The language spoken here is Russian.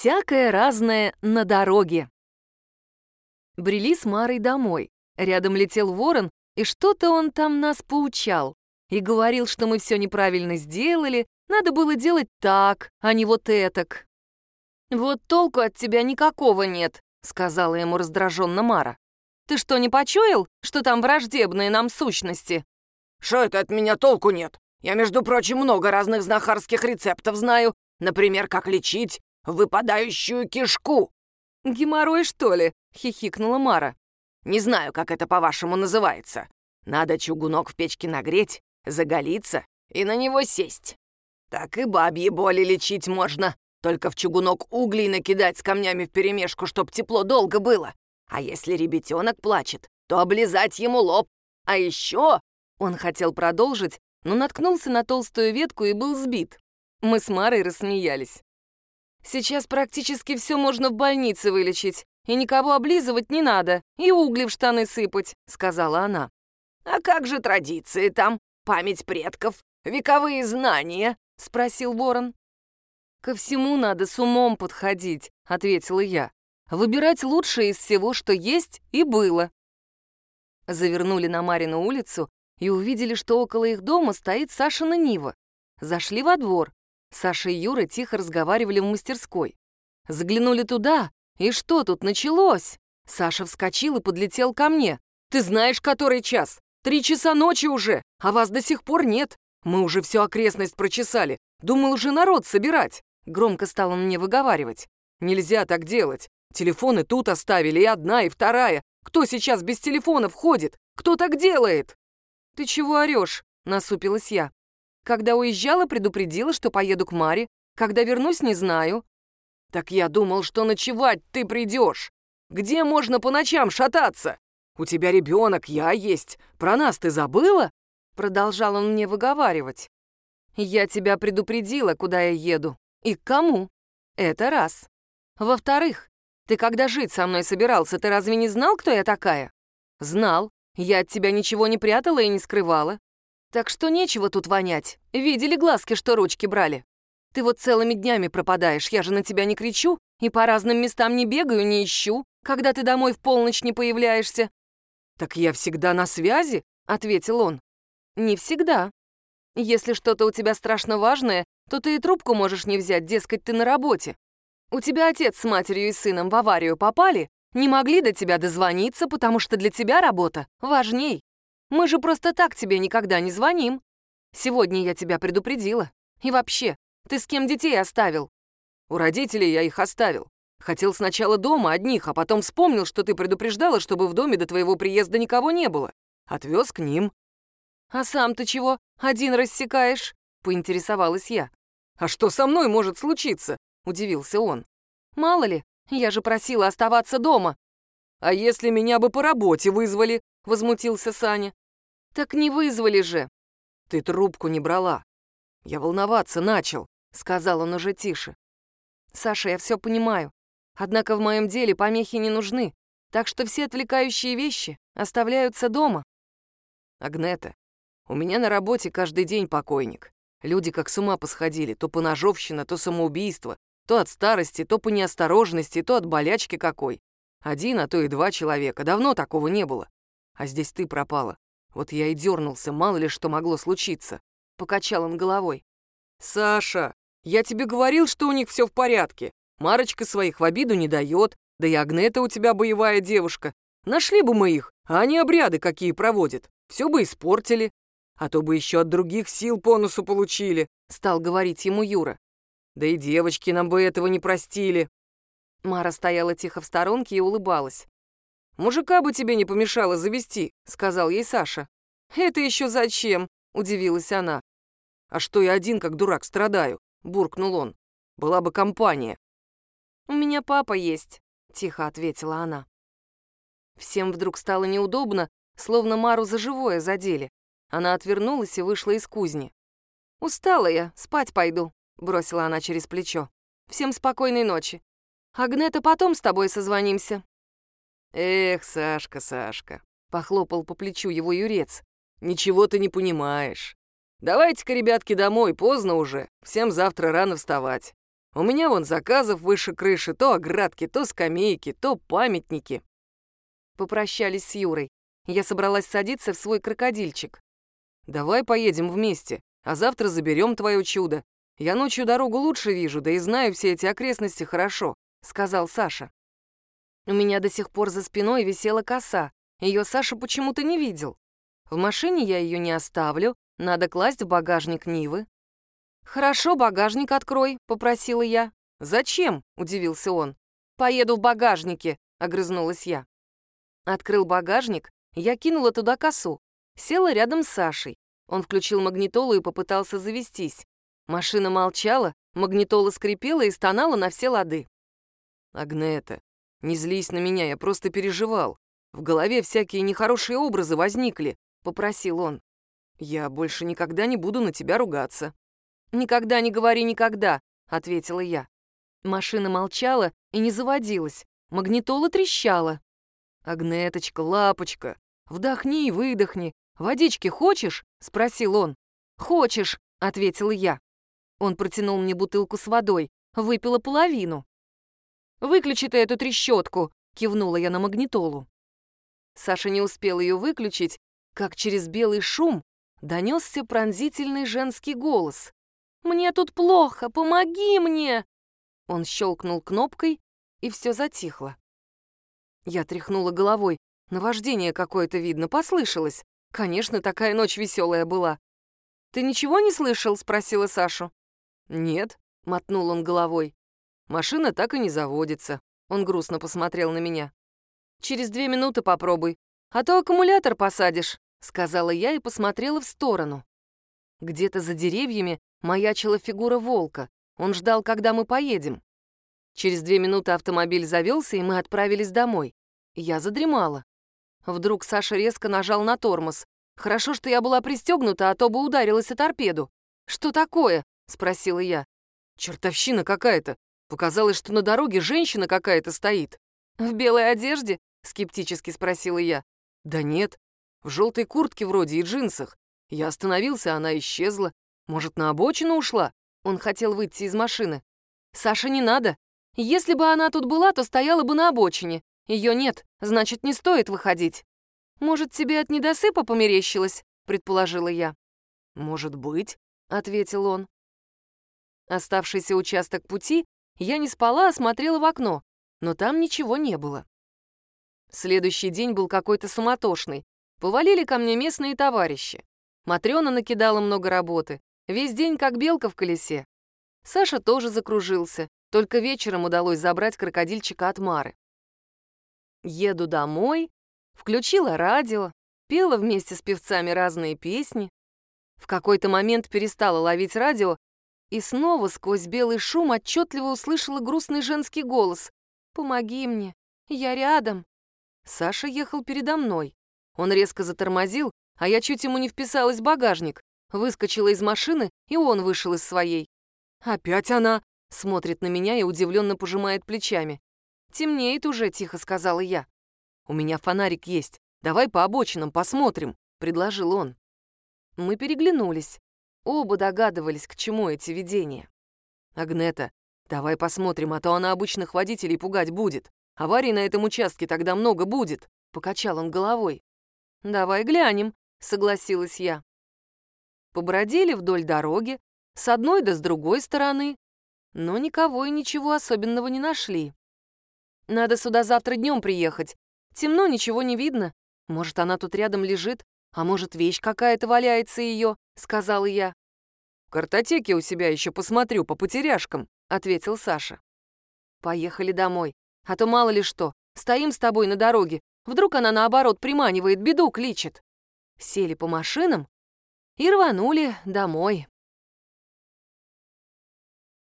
Всякое разное на дороге. Брели с Марой домой. Рядом летел ворон, и что-то он там нас поучал. И говорил, что мы все неправильно сделали, надо было делать так, а не вот этак. «Вот толку от тебя никакого нет», — сказала ему раздраженно Мара. «Ты что, не почуял, что там враждебные нам сущности?» «Что это от меня толку нет? Я, между прочим, много разных знахарских рецептов знаю. Например, как лечить выпадающую кишку». «Геморрой, что ли?» — хихикнула Мара. «Не знаю, как это по-вашему называется. Надо чугунок в печке нагреть, заголиться и на него сесть. Так и бабьи боли лечить можно. Только в чугунок углей накидать с камнями вперемешку, чтоб тепло долго было. А если ребятенок плачет, то облизать ему лоб. А еще...» Он хотел продолжить, но наткнулся на толстую ветку и был сбит. Мы с Марой рассмеялись. «Сейчас практически все можно в больнице вылечить, и никого облизывать не надо, и угли в штаны сыпать», — сказала она. «А как же традиции там? Память предков? Вековые знания?» — спросил ворон. «Ко всему надо с умом подходить», — ответила я. «Выбирать лучшее из всего, что есть и было». Завернули на Марину улицу и увидели, что около их дома стоит Сашина Нива. Зашли во двор. Саша и Юра тихо разговаривали в мастерской. Заглянули туда, и что тут началось? Саша вскочил и подлетел ко мне. «Ты знаешь, который час? 3 часа ночи уже, а вас до сих пор нет. Мы уже всю окрестность прочесали. Думал уже народ собирать». Громко стал он мне выговаривать. «Нельзя так делать. Телефоны тут оставили, и одна, и вторая. Кто сейчас без телефонов ходит? Кто так делает?» «Ты чего орешь?» — насупилась я. «Когда уезжала, предупредила, что поеду к Маре. Когда вернусь, не знаю». «Так я думал, что ночевать ты придешь. Где можно по ночам шататься? У тебя ребенок, я есть. Про нас ты забыла?» Продолжал он мне выговаривать. «Я тебя предупредила, куда я еду. И к кому. Это раз. Во-вторых, ты когда жить со мной собирался, ты разве не знал, кто я такая?» «Знал. Я от тебя ничего не прятала и не скрывала. Так что нечего тут вонять. Видели глазки, что ручки брали? Ты вот целыми днями пропадаешь, я же на тебя не кричу и по разным местам не бегаю, не ищу, когда ты домой в полночь не появляешься». «Так я всегда на связи», — ответил он. «Не всегда. Если что-то у тебя страшно важное, то ты и трубку можешь не взять, дескать, ты на работе. У тебя отец с матерью и сыном в аварию попали, не могли до тебя дозвониться, потому что для тебя работа важней. Мы же просто так тебе никогда не звоним. Сегодня я тебя предупредила. И вообще, ты с кем детей оставил?» «У родителей я их оставил. Хотел сначала дома одних, а потом вспомнил, что ты предупреждала, чтобы в доме до твоего приезда никого не было. Отвез к ним». «А сам ты чего, один рассекаешь?» — поинтересовалась я. «А что со мной может случиться?» — удивился он. «Мало ли, я же просила оставаться дома». «А если меня бы по работе вызвали?» — возмутился Саня. «Так не вызвали же». «Ты трубку не брала. Я волноваться начал», — сказал он уже тише. «Саша, я все понимаю. Однако в моем деле помехи не нужны, так что все отвлекающие вещи оставляются дома». «Агнета, у меня на работе каждый день покойник. Люди как с ума посходили, то поножовщина, то самоубийство, то от старости, то по неосторожности, то от болячки какой. 1, а то и 2 человека. Давно такого не было. А здесь ты пропала. Вот я и дернулся, мало ли что могло случиться». Покачал он головой. «Саша, я тебе говорил, что у них все в порядке. Марочка своих в обиду не дает, да и Агнета у тебя боевая девушка. Нашли бы мы их, а они обряды какие проводят. Все бы испортили. А то бы еще от других сил по носу получили», — стал говорить ему Юра. «Да и девочки нам бы этого не простили». Мара стояла тихо в сторонке и улыбалась. «Мужика бы тебе не помешало завести», — сказал ей Саша. «Это еще зачем?» — удивилась она. «А что я один, как дурак, страдаю?» — буркнул он. «Была бы компания». «У меня папа есть», — тихо ответила она. Всем вдруг стало неудобно, словно Мару за живое задели. Она отвернулась и вышла из кузни. «Устала я, спать пойду», — бросила она через плечо. «Всем спокойной ночи. Агнета, потом с тобой созвонимся». «Эх, Сашка, Сашка», — похлопал по плечу его Юрец. «Ничего ты не понимаешь. Давайте-ка, ребятки, домой, поздно уже. Всем завтра рано вставать». У меня вон заказов выше крыши, то оградки, то скамейки, то памятники». Попрощались с Юрой. Я собралась садиться в свой крокодильчик. «Давай поедем вместе, а завтра заберем твое чудо. Я ночью дорогу лучше вижу, да и знаю все эти окрестности хорошо», — сказал Саша. У меня до сих пор за спиной висела коса. Ее Саша почему-то не видел. В машине я ее не оставлю, надо класть в багажник Нивы. «Хорошо, багажник открой», — попросила я. «Зачем?» — удивился он. «Поеду в багажнике», — огрызнулась я. Открыл багажник, я кинула туда косу. Села рядом с Сашей. Он включил магнитолу и попытался завестись. Машина молчала, магнитола скрипела и стонала на все лады. «Агнета, не злись на меня, я просто переживал. В голове всякие нехорошие образы возникли», — попросил он. «Я больше никогда не буду на тебя ругаться». «Никогда не говори никогда», — ответила я. Машина молчала и не заводилась. Магнитола трещала. «Агнеточка, лапочка, вдохни и выдохни. Водички хочешь?» — спросил он. «Хочешь», — ответила я. Он протянул мне бутылку с водой. Выпила половину. «Выключи ты эту трещотку», — кивнула я на магнитолу. Саша не успел ее выключить, как через белый шум донесся пронзительный женский голос. «Мне тут плохо, помоги мне!» Он щелкнул кнопкой, и все затихло. Я тряхнула головой. Наваждение какое-то видно, послышалось. Конечно, такая ночь веселая была. «Ты ничего не слышал?» — спросила Сашу. «Нет», — мотнул он головой. «Машина так и не заводится». Он грустно посмотрел на меня. «Через 2 минуты попробуй, а то аккумулятор посадишь», — сказала я и посмотрела в сторону. Где-то за деревьями маячила фигура волка. Он ждал, когда мы поедем. Через 2 минуты автомобиль завелся, и мы отправились домой. Я задремала. Вдруг Саша резко нажал на тормоз. Хорошо, что я была пристегнута, а то бы ударилась о торпеду. «Что такое?» — спросила я. «Чертовщина какая-то. Показалось, что на дороге женщина какая-то стоит». «В белой одежде?» — скептически спросила я. «Да нет, в желтой куртке вроде и джинсах. Я остановился, она исчезла. Может, на обочину ушла?» Он хотел выйти из машины. «Саша, не надо. Если бы она тут была, то стояла бы на обочине. Ее нет, значит, не стоит выходить. Может, тебе от недосыпа померещилось?» — предположила я. «Может быть», — ответил он. Оставшийся участок пути я не спала, а смотрела в окно, но там ничего не было. Следующий день был какой-то суматошный. Повалили ко мне местные товарищи. Матрёна накидала много работы. Весь день как белка в колесе. Саша тоже закружился. Только вечером удалось забрать крокодильчика от Мары. Еду домой, включила радио, пела вместе с певцами разные песни. В какой-то момент перестала ловить радио и снова сквозь белый шум отчетливо услышала грустный женский голос. «Помоги мне, я рядом». Саша ехал передо мной. Он резко затормозил, а я чуть ему не вписалась в багажник. Выскочила из машины, и он вышел из своей. «Опять она!» — смотрит на меня и удивленно пожимает плечами. «Темнеет уже», — тихо сказала я. «У меня фонарик есть. Давай по обочинам посмотрим», — предложил он. Мы переглянулись. Оба догадывались, к чему эти видения. «Агнета, давай посмотрим, а то она обычных водителей пугать будет. Аварий на этом участке тогда много будет», — покачал он головой. «Давай глянем», — согласилась я. Побродили вдоль дороги, с одной да с другой стороны, но никого и ничего особенного не нашли. «Надо сюда завтра днем приехать. Темно, ничего не видно. Может, она тут рядом лежит, а может, вещь какая-то валяется ее», — сказала я. «В картотеке у себя еще посмотрю по потеряшкам», — ответил Саша. «Поехали домой, а то мало ли что. Стоим с тобой на дороге. Вдруг она, наоборот, приманивает, беду кличет». Сели по машинам и рванули домой.